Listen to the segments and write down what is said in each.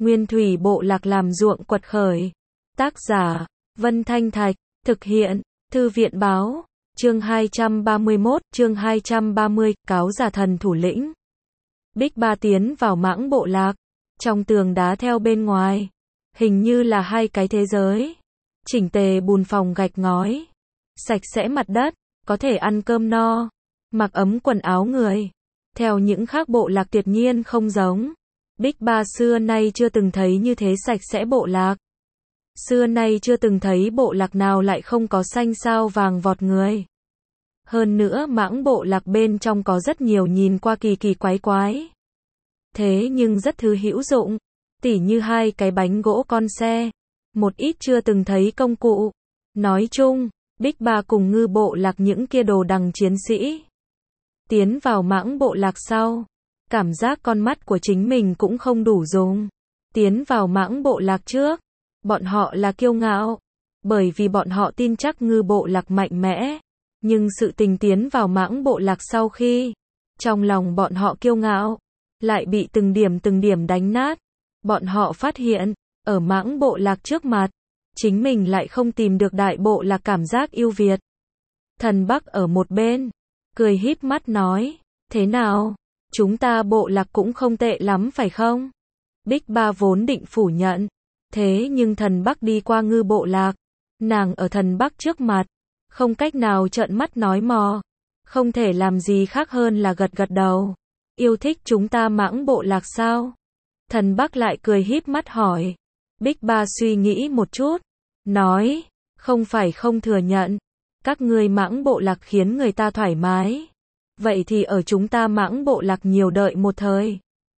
Nguyên thủy bộ lạc làm ruộng quật khởi. Tác giả, Vân Thanh Thạch, thực hiện, Thư viện báo, chương 231, chương 230, cáo giả thần thủ lĩnh. Bích Ba tiến vào mãng bộ lạc, trong tường đá theo bên ngoài, hình như là hai cái thế giới. Chỉnh tề bùn phòng gạch ngói, sạch sẽ mặt đất, có thể ăn cơm no, mặc ấm quần áo người. Theo những khác bộ lạc tuyệt nhiên không giống. Bích Ba xưa nay chưa từng thấy như thế sạch sẽ bộ lạc. Xưa nay chưa từng thấy bộ lạc nào lại không có xanh sao vàng vọt người. Hơn nữa mãng bộ lạc bên trong có rất nhiều nhìn qua kỳ kỳ quái quái. Thế nhưng rất thứ hữu dụng, tỉ như hai cái bánh gỗ con xe, một ít chưa từng thấy công cụ. Nói chung, Bích Ba cùng ngư bộ lạc những kia đồ đằng chiến sĩ. Tiến vào mãng bộ lạc sau, cảm giác con mắt của chính mình cũng không đủ dùng. Tiến vào mãng bộ lạc trước, bọn họ là kiêu ngạo, bởi vì bọn họ tin chắc ngư bộ lạc mạnh mẽ. Nhưng sự tình tiến vào mãng bộ lạc sau khi, trong lòng bọn họ kiêu ngạo, lại bị từng điểm đánh nát. Bọn họ phát hiện, ở mãng bộ lạc trước mặt, chính mình lại không tìm được đại bộ lạc cảm giác yêu Việt. Thần Bắc ở một bên, cười híp mắt nói, thế nào, chúng ta bộ lạc cũng không tệ lắm phải không? Bích Ba vốn định phủ nhận, thế nhưng thần Bắc đi qua ngư bộ lạc, nàng ở thần Bắc trước mặt, không cách nào trợn mắt nói mò, không thể làm gì khác hơn là gật gật đầu. Yêu thích chúng ta mãng bộ lạc sao? Thần Bắc lại cười híp mắt hỏi. Bích Ba suy nghĩ một chút, nói, không phải không thừa nhận, các ngươi mãng bộ lạc khiến người ta thoải mái. Vậy thì ở chúng ta mãng bộ lạc nhiều đợi một thời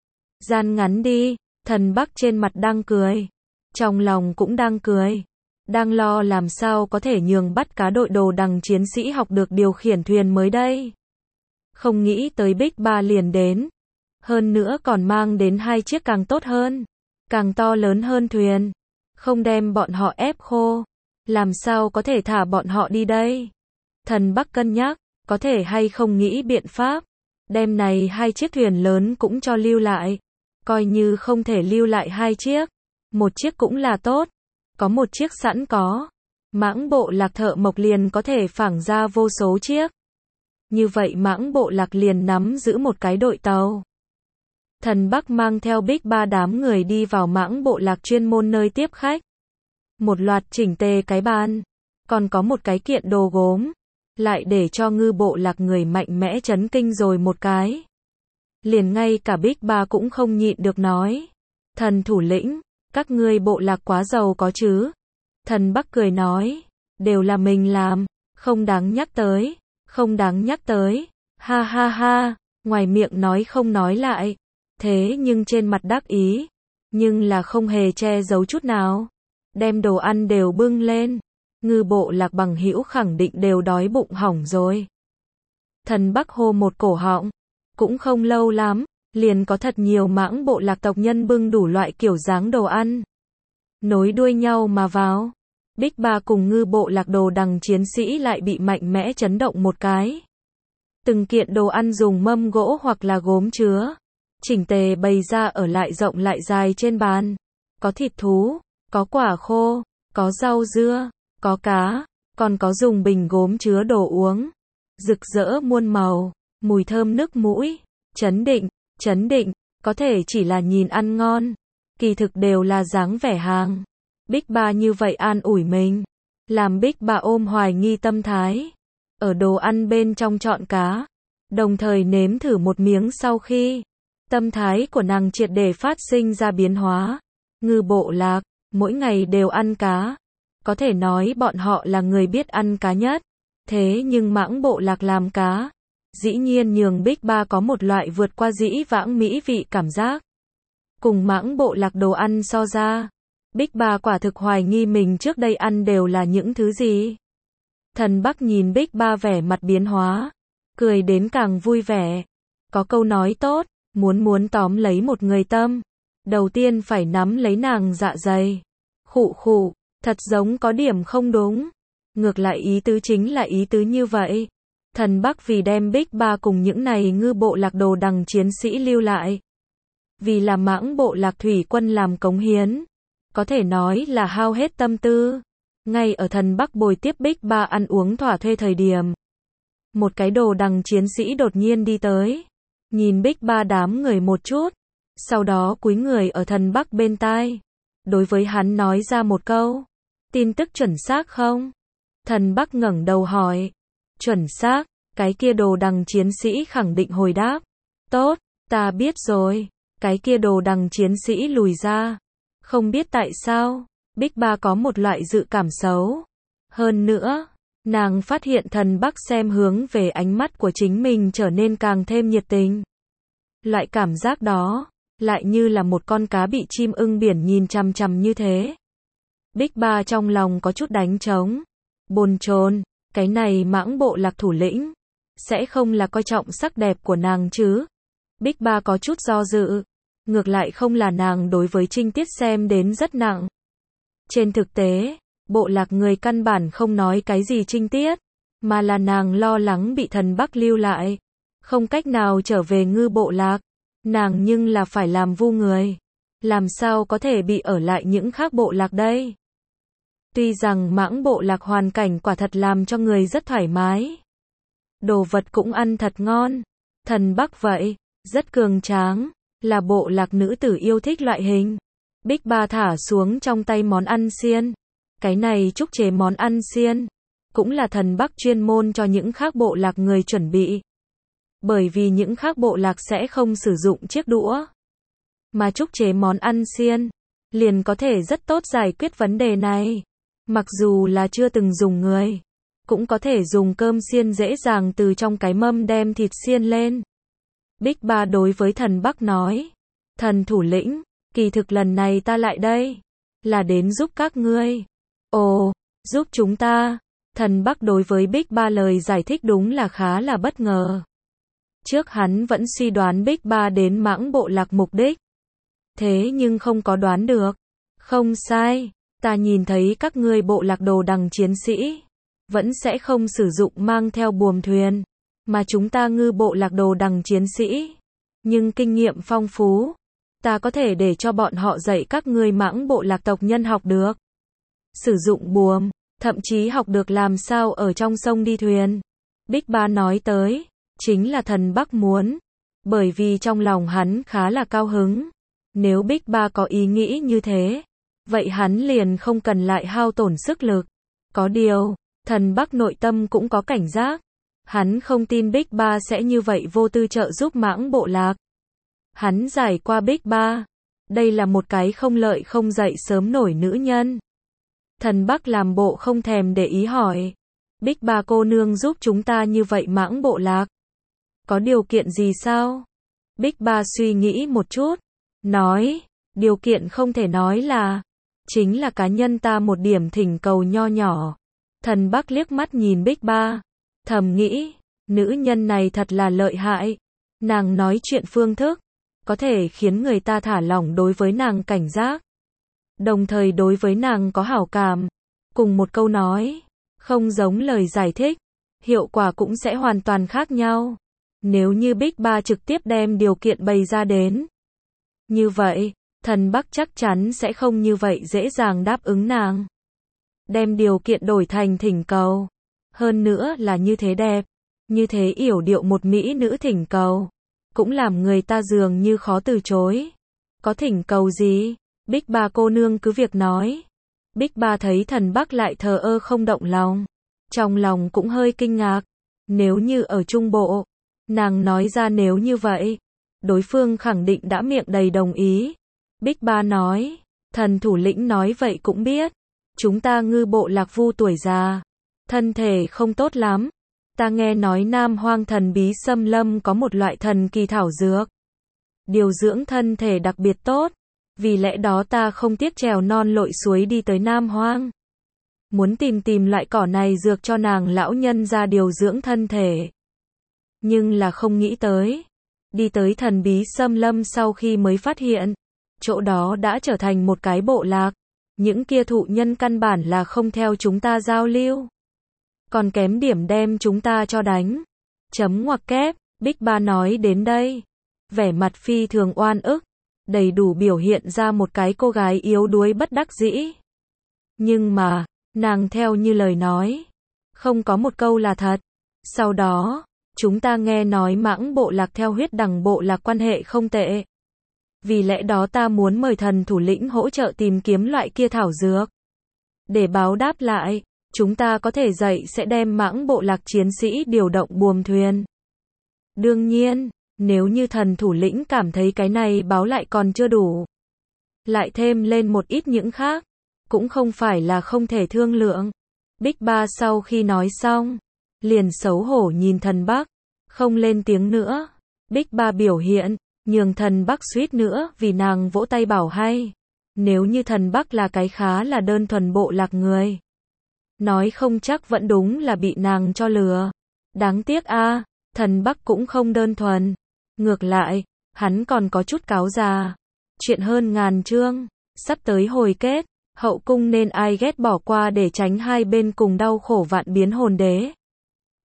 gian ngắn đi. Thần Bắc trên mặt đang cười, trong lòng cũng đang cười, đang lo làm sao có thể nhường bắt cá đội đồ đằng chiến sĩ học được điều khiển thuyền mới đây. Không nghĩ tới Bích Ba liền đến, hơn nữa còn mang đến hai chiếc càng tốt hơn, càng to lớn hơn thuyền, không đem bọn họ ép khô, làm sao có thể thả bọn họ đi đây. Thần Bắc cân nhắc, có thể hay không nghĩ biện pháp, đem này hai chiếc thuyền lớn cũng cho lưu lại, coi như không thể lưu lại hai chiếc, một chiếc cũng là tốt, có một chiếc sẵn có, mãng bộ lạc thợ mộc liền có thể phảng ra vô số chiếc. Như vậy mãng bộ lạc liền nắm giữ một cái đội tàu. Thần Bắc mang theo Bích Ba đám người đi vào mãng bộ lạc chuyên môn nơi tiếp khách. Một loạt chỉnh tề cái bàn, còn có một cái kiện đồ gốm, lại để cho ngư bộ lạc người mạnh mẽ chấn kinh rồi một cái. Liền ngay cả Bích Ba cũng không nhịn được nói, thần thủ lĩnh, các ngươi bộ lạc quá giàu có chứ. Thần Bắc cười nói, đều là mình làm, không đáng nhắc tới, không đáng nhắc tới, ha ha ha, ngoài miệng nói không nói lại, thế nhưng trên mặt đắc ý, nhưng là không hề che giấu chút nào, đem đồ ăn đều bưng lên, ngư bộ lạc bằng hữu khẳng định đều đói bụng hỏng rồi. Thần Bắc hô một cổ họng, cũng không lâu lắm, liền có thật nhiều mãng bộ lạc tộc nhân bưng đủ loại kiểu dáng đồ ăn, nối đuôi nhau mà vào. Bích Ba cùng ngư bộ lạc đồ đằng chiến sĩ lại bị mạnh mẽ chấn động một cái. Từng kiện đồ ăn dùng mâm gỗ hoặc là gốm chứa, chỉnh tề bày ra ở lại rộng lại dài trên bàn. Có thịt thú, có quả khô, có rau dưa, có cá, còn có dùng bình gốm chứa đồ uống. Rực rỡ muôn màu, mùi thơm nức mũi, chấn định, có thể chỉ là nhìn ăn ngon, kỳ thực đều là dáng vẻ hàng. Bích Ba như vậy an ủi mình, làm Bích Ba ôm hoài nghi tâm thái. Ở đồ ăn bên trong chọn cá, đồng thời nếm thử một miếng sau khi, tâm thái của nàng triệt để phát sinh ra biến hóa. Ngư bộ lạc, mỗi ngày đều ăn cá, có thể nói bọn họ là người biết ăn cá nhất. Thế nhưng mãng bộ lạc làm cá, dĩ nhiên nhường Bích Ba có một loại vượt qua dĩ vãng mỹ vị cảm giác. Cùng mãng bộ lạc đồ ăn so ra, Bích Ba quả thực hoài nghi mình trước đây ăn đều là những thứ gì. Thần Bắc nhìn Bích Ba vẻ mặt biến hóa, cười đến càng vui vẻ. Có câu nói tốt, muốn tóm lấy một người tâm, đầu tiên phải nắm lấy nàng dạ dày. Khụ khụ, thật giống có điểm không đúng. Ngược lại ý tứ chính là ý tứ như vậy. Thần Bắc vì đem Bích Ba cùng những này ngư bộ lạc đồ đằng chiến sĩ lưu lại, vì là Mãng bộ lạc thủy quân làm cống hiến, có thể nói là hao hết tâm tư. Ngay ở thần Bắc bồi tiếp Bích Ba ăn uống thỏa thuê thời điểm, một cái đồ đằng chiến sĩ đột nhiên đi tới, nhìn Bích Ba đám người một chút, sau đó cúi người ở thần Bắc bên tai, đối với hắn nói ra một câu, tin tức chuẩn xác không? Thần Bắc ngẩng đầu hỏi, chuẩn xác, cái kia đồ đằng chiến sĩ khẳng định hồi đáp, tốt, ta biết rồi, cái kia đồ đằng chiến sĩ lùi ra, không biết tại sao, Bích Ba có một loại dự cảm xấu. Hơn nữa, nàng phát hiện thần Bắc xem hướng về ánh mắt của chính mình trở nên càng thêm nhiệt tình. Loại cảm giác đó, lại như là một con cá bị chim ưng biển nhìn chằm chằm như thế. Bích Ba trong lòng có chút đánh trống, bồn chồn, cái này Mãng bộ lạc thủ lĩnh, sẽ không là coi trọng sắc đẹp của nàng chứ? Bích Ba có chút do dự, ngược lại không là nàng đối với trinh tiết xem đến rất nặng. Trên thực tế, bộ lạc người căn bản không nói cái gì trinh tiết, mà là nàng lo lắng bị thần Bắc lưu lại, không cách nào trở về Ngư bộ lạc, nàng nhưng là phải làm vu người, làm sao có thể bị ở lại những khác bộ lạc đây? Tuy rằng Mãng bộ lạc hoàn cảnh quả thật làm cho người rất thoải mái, đồ vật cũng ăn thật ngon, thần Bắc vậy, rất cường tráng, là bộ lạc nữ tử yêu thích loại hình. Bích Ba thả xuống trong tay món ăn xiên, cái này trúc chế món ăn xiên, cũng là thần Bắc chuyên môn cho những khác bộ lạc người chuẩn bị. Bởi vì những khác bộ lạc sẽ không sử dụng chiếc đũa, mà trúc chế món ăn xiên, liền có thể rất tốt giải quyết vấn đề này. Mặc dù là chưa từng dùng người, cũng có thể dùng cơm xiên dễ dàng từ trong cái mâm đem thịt xiên lên. Bích Ba đối với thần Bắc nói, thần thủ lĩnh, kỳ thực lần này ta lại đây, là đến giúp các ngươi. Ồ, giúp chúng ta. Thần Bắc đối với Bích Ba lời giải thích đúng là khá là bất ngờ. Trước hắn vẫn suy đoán Bích Ba đến Mãng bộ lạc mục đích. Thế nhưng không có đoán được. Không sai, ta nhìn thấy các ngươi bộ lạc đồ đằng chiến sĩ, vẫn sẽ không sử dụng mang theo buồm thuyền, mà chúng ta Ngư bộ lạc đồ đằng chiến sĩ, nhưng kinh nghiệm phong phú. Ta có thể để cho bọn họ dạy các ngươi Mãng bộ lạc tộc nhân học được sử dụng buồm, thậm chí học được làm sao ở trong sông đi thuyền. Bích Ba nói tới, chính là thần Bắc muốn, bởi vì trong lòng hắn khá là cao hứng. Nếu Bích Ba có ý nghĩ như thế, vậy hắn liền không cần lại hao tổn sức lực. Có điều, thần Bắc nội tâm cũng có cảnh giác. Hắn không tin Bích Ba sẽ như vậy vô tư trợ giúp Mãng bộ lạc. Hắn giải qua Bích Ba, đây là một cái không lợi không dậy sớm nổi nữ nhân. Thần Bắc làm bộ không thèm để ý hỏi, Bích Ba cô nương giúp chúng ta như vậy Mãng bộ lạc, có điều kiện gì sao? Bích Ba suy nghĩ một chút, nói, điều kiện không thể nói là, chính là cá nhân ta một điểm thỉnh cầu nho nhỏ. Thần Bắc liếc mắt nhìn Bích Ba, thầm nghĩ, nữ nhân này thật là lợi hại, nàng nói chuyện phương thức, có thể khiến người ta thả lỏng đối với nàng cảnh giác, đồng thời đối với nàng có hảo cảm. Cùng một câu nói, không giống lời giải thích, hiệu quả cũng sẽ hoàn toàn khác nhau. Nếu như Bích Ba trực tiếp đem điều kiện bày ra đến, như vậy, thần Bắc chắc chắn sẽ không như vậy dễ dàng đáp ứng nàng. Đem điều kiện đổi thành thỉnh cầu, hơn nữa là như thế đẹp, như thế yểu điệu một mỹ nữ thỉnh cầu, cũng làm người ta dường như khó từ chối. Có thỉnh cầu gì? Bích Ba cô nương cứ việc nói. Bích Ba thấy thần Bắc lại thờ ơ không động lòng, trong lòng cũng hơi kinh ngạc. Nếu như ở Trung Bộ, nàng nói ra nếu như vậy, đối phương khẳng định đã miệng đầy đồng ý. Bích Ba nói, thần thủ lĩnh nói vậy cũng biết, chúng ta Ngư bộ lạc vu tuổi già, thân thể không tốt lắm. Ta nghe nói Nam Hoang thần bí xâm lâm có một loại thần kỳ thảo dược, điều dưỡng thân thể đặc biệt tốt, vì lẽ đó ta không tiếc trèo non lội suối đi tới Nam Hoang, muốn tìm loại cỏ này dược cho nàng lão nhân ra điều dưỡng thân thể. Nhưng là không nghĩ tới, đi tới thần bí xâm lâm sau khi mới phát hiện, chỗ đó đã trở thành một cái bộ lạc, những kia thụ nhân căn bản là không theo chúng ta giao lưu, còn kém điểm đem chúng ta cho đánh. Chấm ngoặc kép, Bích Ba nói đến đây, vẻ mặt phi thường oan ức, đầy đủ biểu hiện ra một cái cô gái yếu đuối bất đắc dĩ. Nhưng mà, nàng theo như lời nói, không có một câu là thật. Sau đó, chúng ta nghe nói Mãng bộ lạc theo Huyết Đằng bộ lạc quan hệ không tệ. Vì lẽ đó ta muốn mời thần thủ lĩnh hỗ trợ tìm kiếm loại kia thảo dược. Để báo đáp lại, chúng ta có thể dạy sẽ đem Mãng bộ lạc chiến sĩ điều động buồm thuyền. Đương nhiên, nếu như thần thủ lĩnh cảm thấy cái này báo lại còn chưa đủ, lại thêm lên một ít những khác, cũng không phải là không thể thương lượng. Bích Ba sau khi nói xong, liền xấu hổ nhìn thần Bắc, không lên tiếng nữa. Bích Ba biểu hiện, nhường thần Bắc suýt nữa vì nàng vỗ tay bảo hay. Nếu như thần Bắc là cái khá là đơn thuần bộ lạc người, nói không chắc vẫn đúng là bị nàng cho lừa. Đáng tiếc a, thần Bắc cũng không đơn thuần. Ngược lại, hắn còn có chút cáo già. Chuyện hơn ngàn chương, sắp tới hồi kết, hậu cung nên ai ghét bỏ qua để tránh hai bên cùng đau khổ vạn biến hồn đế.